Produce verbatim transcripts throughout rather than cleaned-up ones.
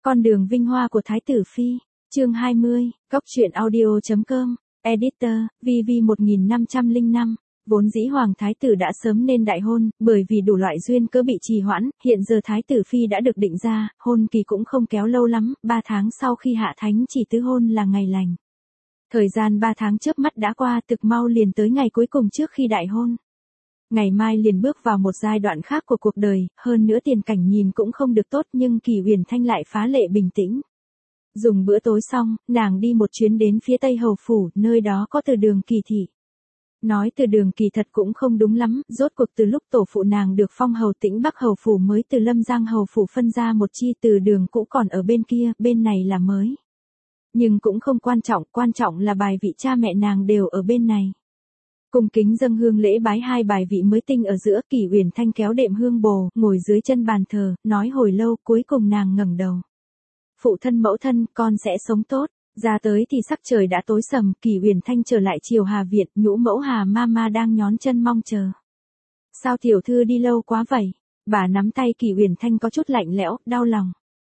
Con đường vinh hoa của Thái tử Phi, chương hai mươi, Cốc truyện audio.com, Editor, vê vê một nghìn năm trăm lẻ năm. Vốn dĩ Hoàng Thái tử đã sớm nên đại hôn, bởi vì đủ loại duyên cớ bị trì hoãn, hiện giờ Thái tử Phi đã được định ra, hôn kỳ cũng không kéo lâu lắm, ba tháng sau khi hạ thánh chỉ tứ hôn là ngày lành. Thời gian ba tháng chớp mắt đã qua, thực mau liền tới ngày cuối cùng trước khi đại hôn. Ngày mai liền bước vào một giai đoạn khác của cuộc đời, hơn nữa tiền cảnh nhìn cũng không được tốt nhưng Kỳ Huyền Thanh lại phá lệ bình tĩnh. Dùng bữa tối xong, nàng đi một chuyến đến phía Tây Hầu Phủ, nơi đó có Từ Đường Kỳ thị. Nói Từ Đường Kỳ thật cũng không đúng lắm, rốt cuộc từ lúc tổ phụ nàng được phong hầu Tĩnh Bắc Hầu Phủ mới từ Lâm Giang Hầu Phủ phân ra một chi, Từ Đường cũ còn ở bên kia, bên này là mới. Nhưng cũng không quan trọng, quan trọng là bài vị cha mẹ nàng đều ở bên này. Cung kính dâng hương lễ bái hai bài vị mới tinh ở giữa, Kỳ Huyền Thanh kéo đệm hương bồ, ngồi dưới chân bàn thờ, nói hồi lâu, cuối cùng nàng ngẩng đầu. Phụ thân mẫu thân, con sẽ sống tốt. Ra tới thì sắc trời đã tối sầm, Kỳ Huyền Thanh trở lại Triều Hà Viện, nhũ mẫu Hà Mama đang nhón chân mong chờ. Sao tiểu thư đi lâu quá vậy? Bà nắm tay Kỳ Huyền Thanh có chút lạnh lẽo, đau lòng.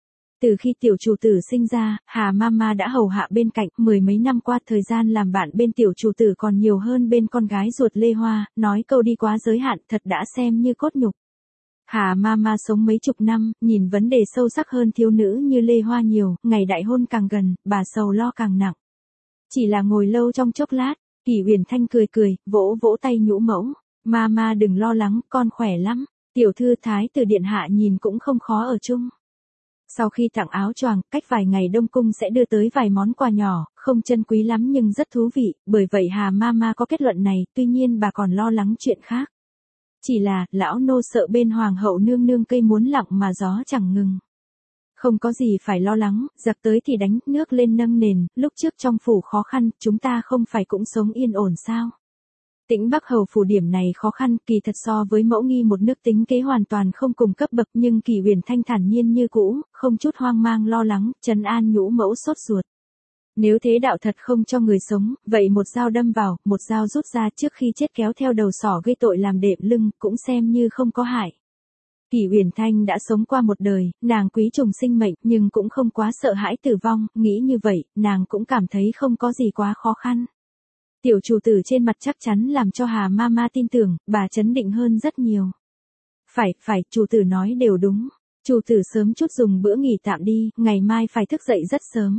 Từ khi tiểu chủ tử sinh ra, Hà Mama đã hầu hạ bên cạnh, mười mấy năm qua thời gian làm bạn bên tiểu chủ tử còn nhiều hơn bên con gái ruột Lê Hoa, nói câu đi quá giới hạn thật đã xem như cốt nhục. Hà Mama sống mấy chục năm, nhìn vấn đề sâu sắc hơn thiếu nữ như Lê Hoa nhiều, ngày đại hôn càng gần, bà sầu lo càng nặng. Chỉ là ngồi lâu trong chốc lát, Kỳ Huyền Thanh cười cười, vỗ vỗ tay nhũ mẫu, Mama đừng lo lắng, con khỏe lắm, tiểu thư Thái tử điện hạ nhìn cũng không khó ở chung. Sau khi tặng áo choàng, cách vài ngày Đông Cung sẽ đưa tới vài món quà nhỏ, không chân quý lắm nhưng rất thú vị, bởi vậy Hà Mama có kết luận này, tuy nhiên bà còn lo lắng chuyện khác. Chỉ là, lão nô sợ bên hoàng hậu nương nương cây muốn lặng mà gió chẳng ngừng. Không có gì phải lo lắng, giặc tới thì đánh, nước lên nâng nền, lúc trước trong phủ khó khăn, chúng ta không phải cũng sống yên ổn sao? Tĩnh Bắc Hầu Phủ điểm này khó khăn, kỳ thật so với mẫu nghi một nước tính kế hoàn toàn không cùng cấp bậc nhưng Kỳ Huyền Thanh thản nhiên như cũ, không chút hoang mang lo lắng, trấn an nhũ mẫu sốt ruột. Nếu thế đạo thật không cho người sống, vậy một dao đâm vào, một dao rút ra trước khi chết kéo theo đầu sỏ gây tội làm đệm lưng, cũng xem như không có hại. Kỳ Huyền Thanh đã sống qua một đời, nàng quý trùng sinh mệnh nhưng cũng không quá sợ hãi tử vong, nghĩ như vậy, nàng cũng cảm thấy không có gì quá khó khăn. Tiểu chủ tử trên mặt chắc chắn làm cho Hà Mama tin tưởng, bà chấn định hơn rất nhiều. Phải, phải, chủ tử nói đều đúng. Chủ tử sớm chút dùng bữa nghỉ tạm đi, ngày mai phải thức dậy rất sớm.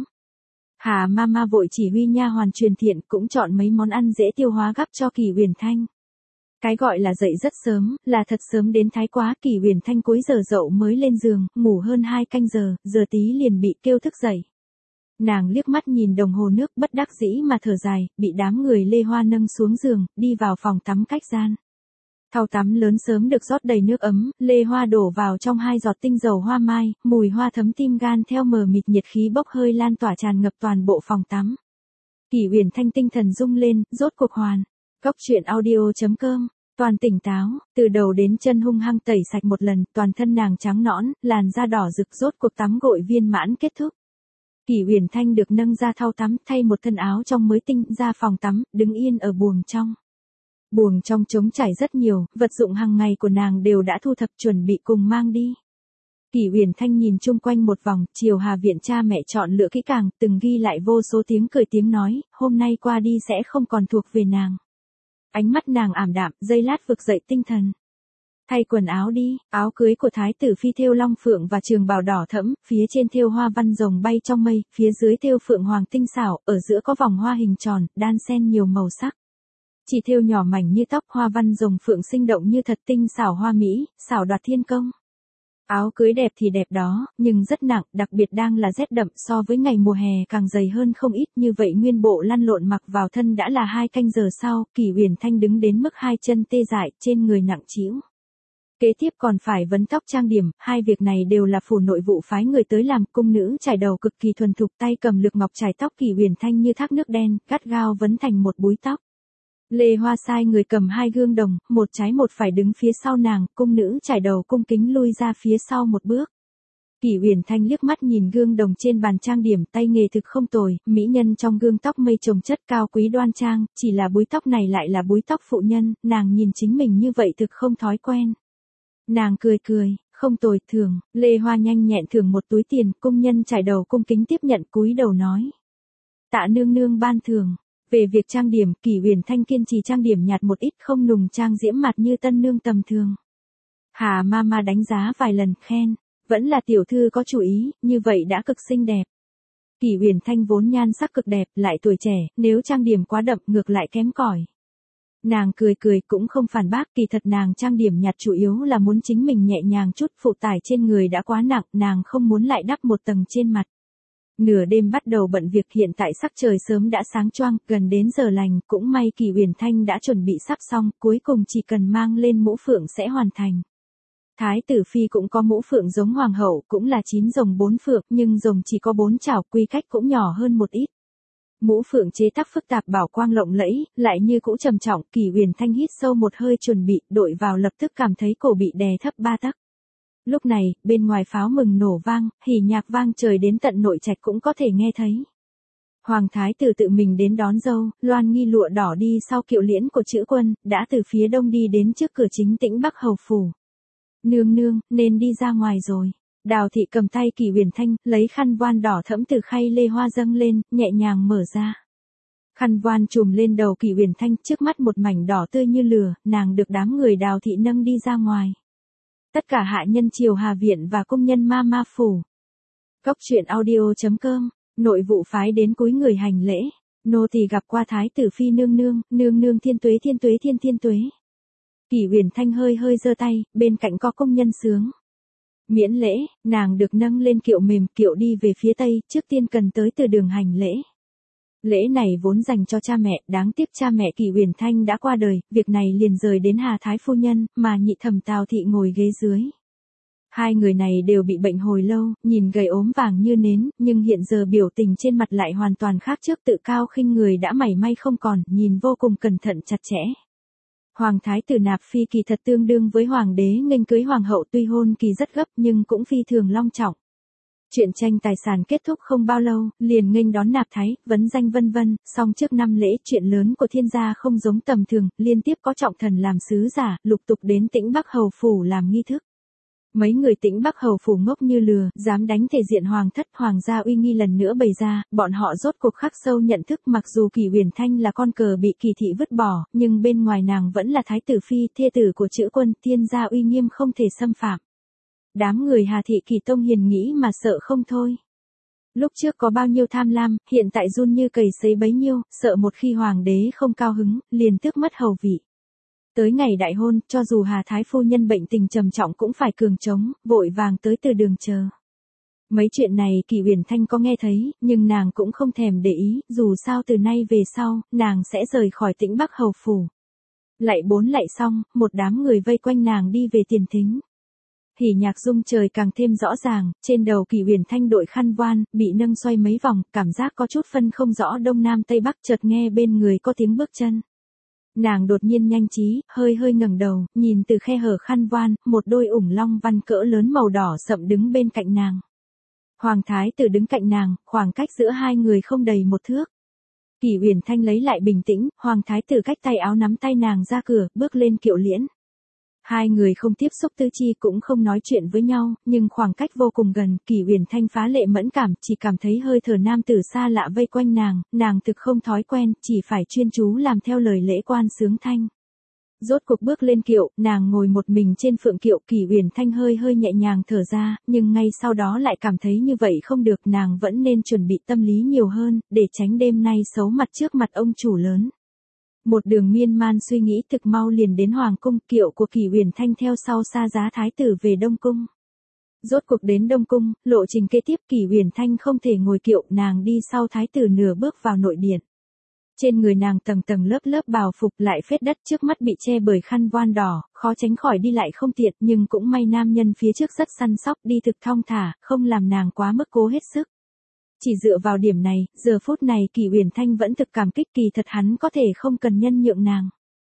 Hà Mama vội chỉ huy nha hoàn truyền thiện cũng chọn mấy món ăn dễ tiêu hóa gắp cho Kỳ Huyền Thanh. Cái gọi là dậy rất sớm, là thật sớm đến thái quá, Kỳ Huyền Thanh cuối giờ dậu mới lên giường, ngủ hơn hai canh giờ, giờ tí liền bị kêu thức dậy. Nàng liếc mắt nhìn đồng hồ nước bất đắc dĩ mà thở dài, bị đám người Lê Hoa nâng xuống giường, đi vào phòng tắm cách gian. Thau tắm lớn sớm được rót đầy nước ấm, Lê Hoa đổ vào trong hai giọt tinh dầu hoa mai, mùi hoa thấm tim gan theo mờ mịt nhiệt khí bốc hơi lan tỏa tràn ngập toàn bộ phòng tắm. Kỳ Huyền Thanh tinh thần rung lên, rốt cuộc hoàn. Cốc truyện audio.com, toàn tỉnh táo, từ đầu đến chân hung hăng tẩy sạch một lần, toàn thân nàng trắng nõn, làn da đỏ rực rốt cuộc tắm gội viên mãn kết thúc. Kỳ Huyền Thanh được nâng ra thau tắm, thay một thân áo trong mới tinh, ra phòng tắm, đứng yên ở buồng trong. Buồng trong trống trải rất nhiều, vật dụng hàng ngày của nàng đều đã thu thập chuẩn bị cùng mang đi. Kỳ Huyền Thanh nhìn chung quanh một vòng, Triều Hà Viện cha mẹ chọn lựa kỹ càng, từng ghi lại vô số tiếng cười tiếng nói, hôm nay qua đi sẽ không còn thuộc về nàng. Ánh mắt nàng ảm đạm, giây lát vực dậy tinh thần. Thay quần áo đi, áo cưới của Thái tử Phi thêu long phượng và trường bào đỏ thẫm, phía trên thêu hoa văn rồng bay trong mây, phía dưới thêu phượng hoàng tinh xảo, ở giữa có vòng hoa hình tròn, đan xen nhiều màu sắc. Chỉ thêu nhỏ mảnh như tóc, hoa văn rồng phượng sinh động như thật, tinh xảo hoa mỹ, xảo đoạt thiên công. Áo cưới đẹp thì đẹp đó, nhưng rất nặng, đặc biệt đang là rét đậm, so với ngày mùa hè càng dày hơn không ít, như vậy nguyên bộ lăn lộn mặc vào thân đã là hai canh giờ sau, Kỳ Huyền Thanh đứng đến mức hai chân tê dại, trên người nặng trĩu. Kế tiếp còn phải vấn tóc trang điểm, hai việc này đều là phủ nội vụ phái người tới làm, cung nữ trải đầu cực kỳ thuần thục, tay cầm lược ngọc trải tóc Kỳ Huyền Thanh như thác nước đen, gắt gao vấn thành một búi tóc. Lê Hoa sai người cầm hai gương đồng, một trái một phải đứng phía sau nàng, cung nữ trải đầu cung kính lui ra phía sau một bước. Kỳ Huyền Thanh liếc mắt nhìn gương đồng trên bàn trang điểm, tay nghề thực không tồi, mỹ nhân trong gương tóc mây chồng chất cao quý đoan trang, chỉ là búi tóc này lại là búi tóc phụ nhân, nàng nhìn chính mình như vậy thực không thói quen. Nàng cười cười, Không tồi, thường, Lê Hoa nhanh nhẹn thưởng một túi tiền, công nhân trải đầu cung kính tiếp nhận cúi đầu nói. Tạ nương nương ban thưởng. Về việc trang điểm, Kỷ Uyển Thanh kiên trì trang điểm nhạt một ít, không nùng trang diễm mặt như tân nương tầm thường. Hà Mama đánh giá vài lần, khen, vẫn là tiểu thư có chủ ý, như vậy đã cực xinh đẹp. Kỷ Uyển Thanh vốn nhan sắc cực đẹp, lại tuổi trẻ, nếu trang điểm quá đậm ngược lại kém cỏi. Nàng cười cười cũng không phản bác, kỳ thật nàng trang điểm nhạt chủ yếu là muốn chính mình nhẹ nhàng chút, phụ tải trên người đã quá nặng, nàng không muốn lại đắp một tầng trên mặt. Nửa đêm bắt đầu bận việc, hiện tại sắc trời sớm đã sáng choang, gần đến giờ lành, cũng may Kỷ Uyển Thanh đã chuẩn bị sắp xong, cuối cùng chỉ cần mang lên mũ phượng sẽ hoàn thành. Thái tử phi cũng có mũ phượng giống hoàng hậu, cũng là chín rồng bốn phượng, nhưng rồng chỉ có bốn chảo, quy cách cũng nhỏ hơn một ít. Mũ phượng chế tác phức tạp, bảo quang lộng lẫy, lại như cũ trầm trọng, Kỷ Uyển Thanh hít sâu một hơi chuẩn bị, đội vào lập tức cảm thấy cổ bị đè thấp ba tấc. Lúc này, bên ngoài pháo mừng nổ vang, hỉ nhạc vang trời đến tận nội trạch cũng có thể nghe thấy. Hoàng thái tử tự mình đến đón dâu, loan nghi lụa đỏ đi sau kiệu liễn của chữ quân, đã từ phía đông đi đến trước cửa chính Tĩnh Bắc hầu phủ. Nương nương, nên đi ra ngoài rồi. Đào thị cầm tay Kỷ Uyển Thanh, lấy khăn voan đỏ thẫm từ khay lê hoa dâng lên, nhẹ nhàng mở ra. Khăn voan trùm lên đầu Kỷ Uyển Thanh, trước mắt một mảnh đỏ tươi như lửa, nàng được đám người Đào thị nâng đi ra ngoài. Tất cả hạ nhân triều Hà viện và công nhân ma ma phủ. Cốc truyện audio chấm com, nội vụ phái đến cúi người hành lễ. Nô tỳ gặp qua thái tử phi nương nương, nương nương thiên tuế thiên tuế thiên thiên tuế. Kỷ Uyển Thanh hơi hơi giơ tay, bên cạnh có công nhân sướng. Miễn lễ, nàng được nâng lên kiệu mềm, kiệu đi về phía tây, trước tiên cần tới từ đường hành lễ. Lễ này vốn dành cho cha mẹ, đáng tiếc cha mẹ Kỷ Uyển Thanh đã qua đời, việc này liền rời đến Hà Thái phu nhân, mà nhị thẩm Tào thị ngồi ghế dưới. Hai người này đều bị bệnh hồi lâu, nhìn gầy ốm vàng như nến, nhưng hiện giờ biểu tình trên mặt lại hoàn toàn khác trước, tự cao khinh người đã mảy may không còn, nhìn vô cùng cẩn thận chặt chẽ. Hoàng thái tử nạp phi kỳ thật tương đương với hoàng đế nghênh cưới hoàng hậu, tuy hôn kỳ rất gấp nhưng cũng phi thường long trọng. Chuyện tranh tài sản kết thúc không bao lâu, liền nghênh đón nạp thái, vấn danh vân vân, song trước năm lễ chuyện lớn của thiên gia không giống tầm thường, liên tiếp có trọng thần làm sứ giả, lục tục đến Tĩnh Bắc hầu phủ làm nghi thức. Mấy người Tĩnh Bắc hầu phủ ngốc như lừa, dám đánh thể diện hoàng thất, hoàng gia uy nghi lần nữa bày ra, bọn họ rốt cuộc khắc sâu nhận thức, mặc dù Kỷ Uyển Thanh là con cờ bị Kỳ thị vứt bỏ, nhưng bên ngoài nàng vẫn là thái tử phi, thê tử của chữ quân, thiên gia uy nghiêm không thể xâm phạm. Đám người Hà thị Kỳ tông hiền nghĩ mà sợ không thôi. Lúc trước có bao nhiêu tham lam, hiện tại run như cầy sấy bấy nhiêu, sợ một khi hoàng đế không cao hứng, liền tước mất hầu vị. Tới ngày đại hôn, cho dù Hà Thái phu nhân bệnh tình trầm trọng cũng phải cường trống, vội vàng tới từ đường chờ. Mấy chuyện này Kỷ Uyển Thanh có nghe thấy, nhưng nàng cũng không thèm để ý, dù sao từ nay về sau, nàng sẽ rời khỏi Tĩnh Bắc hầu phủ. Lạy bốn lạy xong, một đám người vây quanh nàng đi về tiền thính. Hỉ nhạc rung trời càng thêm rõ ràng, trên đầu Kỷ Uyển Thanh đội khăn voan, bị nâng xoay mấy vòng, cảm giác có chút phân không rõ đông nam tây bắc, chợt nghe bên người có tiếng bước chân. Nàng đột nhiên nhanh trí, hơi hơi ngẩng đầu, nhìn từ khe hở khăn voan, một đôi ủng long văn cỡ lớn màu đỏ sậm đứng bên cạnh nàng. Hoàng thái tử đứng cạnh nàng, khoảng cách giữa hai người không đầy một thước. Kỷ Uyển Thanh lấy lại bình tĩnh, hoàng thái tử cách tay áo nắm tay nàng ra cửa, bước lên kiệu liễn. Hai người không tiếp xúc tư chi cũng không nói chuyện với nhau, nhưng khoảng cách vô cùng gần, Kỷ Uyển Thanh phá lệ mẫn cảm, chỉ cảm thấy hơi thở nam tử xa lạ vây quanh nàng, nàng thực không thói quen, chỉ phải chuyên chú làm theo lời lễ quan sướng thanh. Rốt cuộc bước lên kiệu, nàng ngồi một mình trên phượng kiệu, Kỷ Uyển Thanh hơi hơi nhẹ nhàng thở ra, nhưng ngay sau đó lại cảm thấy như vậy không được, nàng vẫn nên chuẩn bị tâm lý nhiều hơn, để tránh đêm nay xấu mặt trước mặt ông chủ lớn. Một đường miên man suy nghĩ thực mau liền đến hoàng cung, kiệu của Kỷ Uyển Thanh theo sau xa giá thái tử về Đông cung. Rốt cuộc đến Đông cung, lộ trình kế tiếp Kỷ Uyển Thanh không thể ngồi kiệu, nàng đi sau thái tử nửa bước vào nội điện. Trên người nàng tầng tầng lớp lớp bào phục, lại phết đất, trước mắt bị che bởi khăn voan đỏ, khó tránh khỏi đi lại không tiện, nhưng cũng may nam nhân phía trước rất săn sóc, đi thực thong thả, không làm nàng quá mức cố hết sức. Chỉ dựa vào điểm này, giờ phút này Kỷ Uyển Thanh vẫn thực cảm kích, kỳ thật hắn có thể không cần nhân nhượng nàng.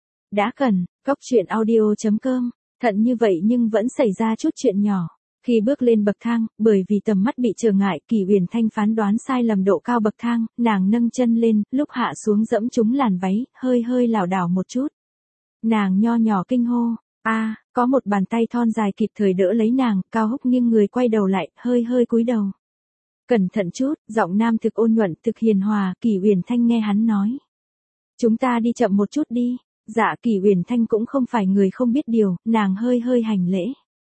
Đã cần, cốc truyện audio chấm com, thận như vậy nhưng vẫn xảy ra chút chuyện nhỏ. Khi bước lên bậc thang, bởi vì tầm mắt bị trở ngại, Kỷ Uyển Thanh phán đoán sai lầm độ cao bậc thang, nàng nâng chân lên, lúc hạ xuống dẫm trúng làn váy, hơi hơi lảo đảo một chút. Nàng nho nhỏ kinh hô, A, à, có một bàn tay thon dài kịp thời đỡ lấy nàng, Cao Húc nghiêng người quay đầu lại, hơi hơi cúi đầu. Cẩn thận chút, giọng nam thực ôn nhuận, thực hiền hòa, Kỷ Uyển Thanh nghe hắn nói. Chúng ta đi chậm một chút đi. Dạ, Kỷ Uyển Thanh cũng không phải người không biết điều, nàng hơi hơi hành lễ.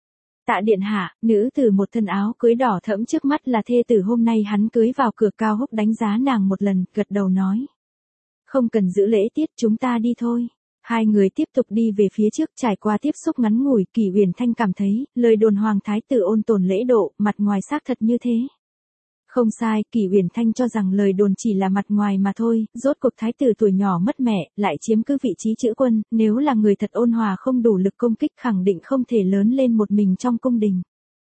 Tạ điện hạ, nữ tử một thân áo cưới đỏ thẫm trước mắt là thê tử hôm nay hắn cưới vào cửa. Cao Húc đánh giá nàng một lần, gật đầu nói. Không cần giữ lễ tiết, chúng ta đi thôi. Hai người tiếp tục đi về phía trước, trải qua tiếp xúc ngắn ngủi, Kỷ Uyển Thanh cảm thấy, lời đồn hoàng thái tử ôn tồn lễ độ, mặt ngoài xác thật như thế. Không sai, Kỷ Uyển Thanh cho rằng lời đồn chỉ là mặt ngoài mà thôi, rốt cuộc thái tử tuổi nhỏ mất mẹ, lại chiếm cứ vị trí chữ quân, nếu là người thật ôn hòa không đủ lực công kích khẳng định không thể lớn lên một mình trong cung đình.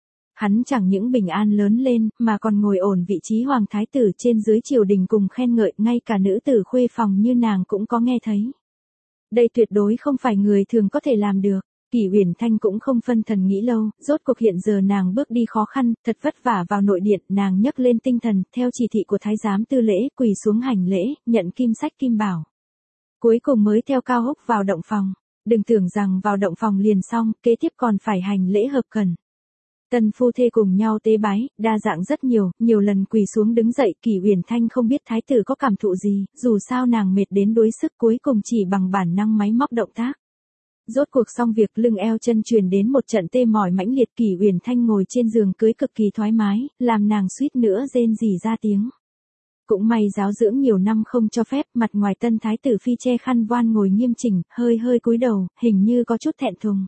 Hắn chẳng những bình an lớn lên, mà còn ngồi ổn vị trí hoàng thái tử trên dưới triều đình cùng khen ngợi, ngay cả nữ tử khuê phòng như nàng cũng có nghe thấy. Đây tuyệt đối không phải người thường có thể làm được. Kỷ Uyển Thanh cũng không phân thần nghĩ lâu, rốt cuộc hiện giờ nàng bước đi khó khăn, thật vất vả vào nội điện, nàng nhấc lên tinh thần, theo chỉ thị của thái giám tư lễ, quỳ xuống hành lễ, nhận kim sách kim bảo. Cuối cùng mới theo Cao Húc vào động phòng. Đừng tưởng rằng vào động phòng liền xong, kế tiếp còn phải hành lễ hợp cần. Tân phu thê cùng nhau tế bái, đa dạng rất nhiều, nhiều lần quỳ xuống đứng dậy, Kỷ Uyển Thanh không biết thái tử có cảm thụ gì, dù sao nàng mệt đến đuối sức, cuối cùng chỉ bằng bản năng máy móc động tác. Rốt cuộc xong việc, lưng eo chân truyền đến một trận tê mỏi mãnh liệt, Kỷ Uyển Thanh ngồi trên giường cưới cực kỳ thoải mái, làm nàng suýt nữa rên rỉ ra tiếng. Cũng may giáo dưỡng nhiều năm không cho phép, mặt ngoài tân thái tử phi che khăn voan ngồi nghiêm chỉnh, hơi hơi cúi đầu, hình như có chút thẹn thùng.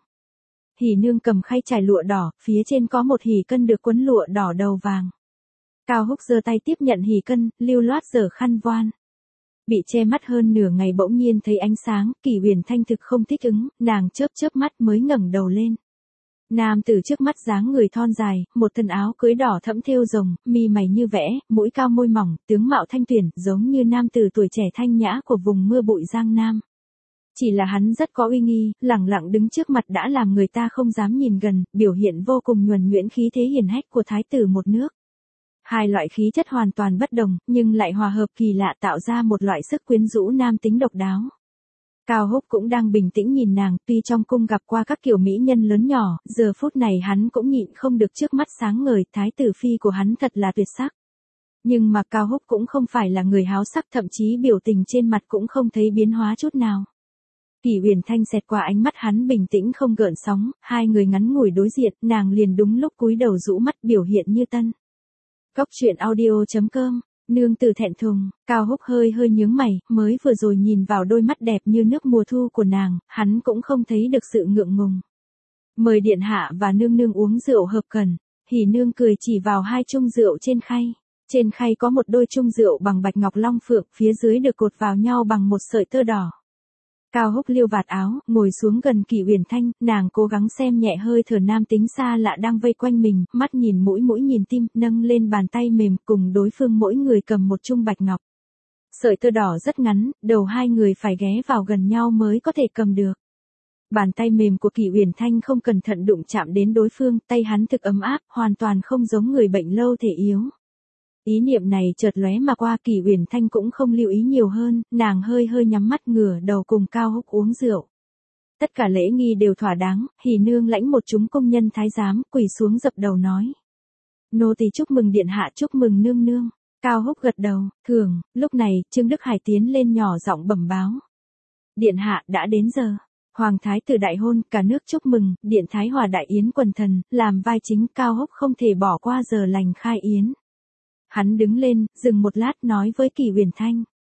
Hỉ nương cầm khay trải lụa đỏ, phía trên có một hỉ cân được quấn lụa đỏ đầu vàng. Cao Húc giơ tay tiếp nhận hỉ cân, lưu loát giở khăn voan. Bị che mắt hơn nửa ngày bỗng nhiên thấy ánh sáng, Kỷ Uyển Thanh thực không thích ứng, nàng chớp chớp mắt mới ngẩng đầu lên. Nam tử trước mắt dáng người thon dài, một thân áo cưới đỏ thẫm thêu rồng, mi mày như vẽ, mũi cao môi mỏng, tướng mạo thanh tuyển, giống như nam tử tuổi trẻ thanh nhã của vùng mưa bụi Giang Nam. Chỉ là hắn rất có uy nghi, lẳng lặng đứng trước mặt đã làm người ta không dám nhìn gần, biểu hiện vô cùng nhuần nhuyễn khí thế hiển hách của thái tử một nước. Hai loại khí chất hoàn toàn bất đồng, nhưng lại hòa hợp kỳ lạ tạo ra một loại sức quyến rũ nam tính độc đáo. Cao Húc cũng đang bình tĩnh nhìn nàng, tuy trong cung gặp qua các kiểu mỹ nhân lớn nhỏ, giờ phút này hắn cũng nhịn không được trước mắt sáng ngời, thái tử phi của hắn thật là tuyệt sắc. Nhưng mà Cao Húc cũng không phải là người háo sắc, thậm chí biểu tình trên mặt cũng không thấy biến hóa chút nào. Kỷ Uyển Thanh xẹt qua ánh mắt hắn bình tĩnh không gợn sóng, hai người ngắn ngủi đối diện, nàng liền đúng lúc cúi đầu rũ mắt biểu hiện như tân. Cốc truyện audio chấm com, nương tử thẹn thùng, Cao Húc hơi hơi nhướng mày, mới vừa rồi nhìn vào đôi mắt đẹp như nước mùa thu của nàng, hắn cũng không thấy được sự ngượng ngùng. Mời điện hạ và nương nương uống rượu hợp cần, Hỉ nương cười chỉ vào hai chung rượu trên khay. Trên khay có một đôi chung rượu bằng bạch ngọc long phượng, phía dưới được cột vào nhau bằng một sợi tơ đỏ. Cao Húc liêu vạt áo, ngồi xuống gần Kỷ Uyển Thanh, nàng cố gắng xem nhẹ hơi thở nam tính xa lạ đang vây quanh mình, mắt nhìn mũi mũi nhìn tim, nâng lên bàn tay mềm, cùng đối phương mỗi người cầm một chung bạch ngọc. Sợi tơ đỏ rất ngắn, đầu hai người phải ghé vào gần nhau mới có thể cầm được. Bàn tay mềm của Kỷ Uyển Thanh không cẩn thận đụng chạm đến đối phương, tay hắn thực ấm áp, hoàn toàn không giống người bệnh lâu thể yếu. Ý niệm này chợt lóe mà qua, Kỷ Uyển Thanh cũng không lưu ý nhiều hơn, nàng hơi hơi nhắm mắt ngửa đầu cùng Cao Húc uống rượu. Tất cả lễ nghi đều thỏa đáng, Hỉ nương lãnh một chúng công nhân thái giám, quỳ xuống dập đầu nói. Nô tỳ chúc mừng điện hạ, chúc mừng nương nương. Cao Húc gật đầu, thường, lúc này, Trương Đức Hải tiến lên nhỏ giọng bẩm báo. Điện hạ, đã đến giờ. Hoàng thái tử đại hôn, cả nước chúc mừng, điện thái hòa đại yến quần thần, làm vai chính, Cao Húc không thể bỏ qua giờ lành khai yến. Hắn đứng lên, dừng một lát nói với Kỷ Uyển Thanh.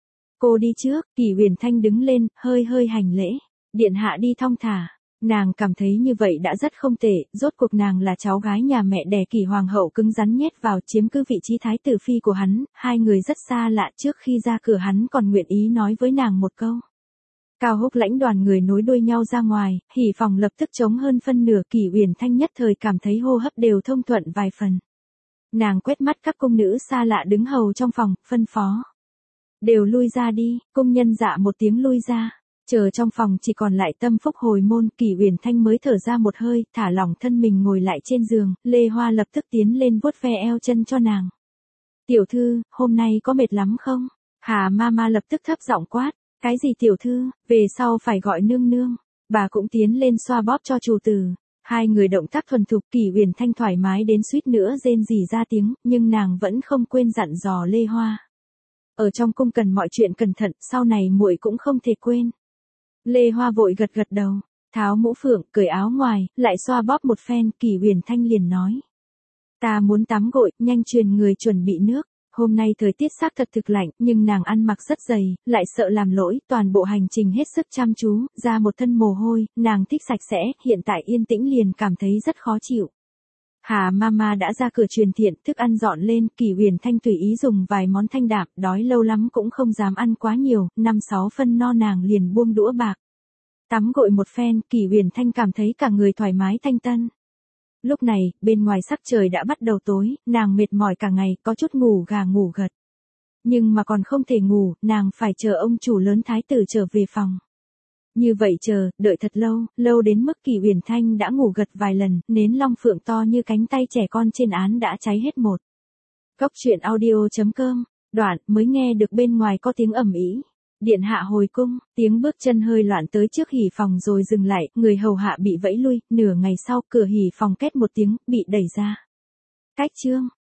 Cô đi trước, Kỷ Uyển Thanh đứng lên, hơi hơi hành lễ. Điện hạ đi thong thả. Nàng cảm thấy như vậy đã rất không tệ, rốt cuộc nàng là cháu gái nhà mẹ đẻ Kỷ hoàng hậu cứng rắn nhét vào chiếm cứ vị trí thái tử phi của hắn, hai người rất xa lạ, trước khi ra cửa hắn còn nguyện ý nói với nàng một câu. Cao Húc lãnh đoàn người nối đuôi nhau ra ngoài, hỉ phòng lập tức trống hơn phân nửa, Kỷ Uyển Thanh nhất thời cảm thấy hô hấp đều thông thuận vài phần. Nàng quét mắt các cung nữ xa lạ đứng hầu trong phòng, phân phó. Đều lui ra đi, cung nhân dạ một tiếng lui ra. Chờ trong phòng chỉ còn lại Tâm Phúc hồi môn, Kỷ Uyển Thanh mới thở ra một hơi, thả lỏng thân mình ngồi lại trên giường, Lê Hoa lập tức tiến lên vuốt ve eo chân cho nàng. Tiểu thư, hôm nay có mệt lắm không? Hà Mama lập tức thấp giọng quát, cái gì tiểu thư, về sau phải gọi nương nương. Bà cũng tiến lên xoa bóp cho chủ tử. Hai người động tác thuần thục, Kỷ Uyển Thanh thoải mái đến suýt nữa rên rỉ ra tiếng, nhưng nàng vẫn không quên dặn dò Lê Hoa. Ở trong cung cần mọi chuyện cẩn thận, sau này muội cũng không thể quên. Lê Hoa vội gật gật đầu, tháo mũ phượng, cởi áo ngoài, lại xoa bóp một phen, Kỷ Uyển Thanh liền nói. Ta muốn tắm gội, nhanh truyền người chuẩn bị nước. Hôm nay thời tiết xác thật thực lạnh, nhưng nàng ăn mặc rất dày, lại sợ làm lỗi, toàn bộ hành trình hết sức chăm chú, ra một thân mồ hôi, nàng thích sạch sẽ, hiện tại yên tĩnh liền cảm thấy rất khó chịu. Hà Mama đã ra cửa truyền thiện, thức ăn dọn lên, Kỷ Uyển Thanh tùy ý dùng vài món thanh đạm, đói lâu lắm cũng không dám ăn quá nhiều, năm sáu phân no nàng liền buông đũa bạc. Tắm gội một phen, Kỷ Uyển Thanh cảm thấy cả người thoải mái thanh tân. Lúc này, bên ngoài sắc trời đã bắt đầu tối, nàng mệt mỏi cả ngày, có chút ngủ gà ngủ gật. Nhưng mà còn không thể ngủ, nàng phải chờ ông chủ lớn thái tử trở về phòng. Như vậy chờ, đợi thật lâu, lâu đến mức Kỷ Uyển Thanh đã ngủ gật vài lần, nến long phượng to như cánh tay trẻ con trên án đã cháy hết một. Cốc truyện audio chấm com, đoạn, mới nghe được bên ngoài có tiếng ầm ĩ. Điện hạ hồi cung, tiếng bước chân hơi loạn tới trước hỉ phòng rồi dừng lại, người hầu hạ bị vẫy lui, nửa ngày sau cửa hỉ phòng két một tiếng, bị đẩy ra. Cách chương,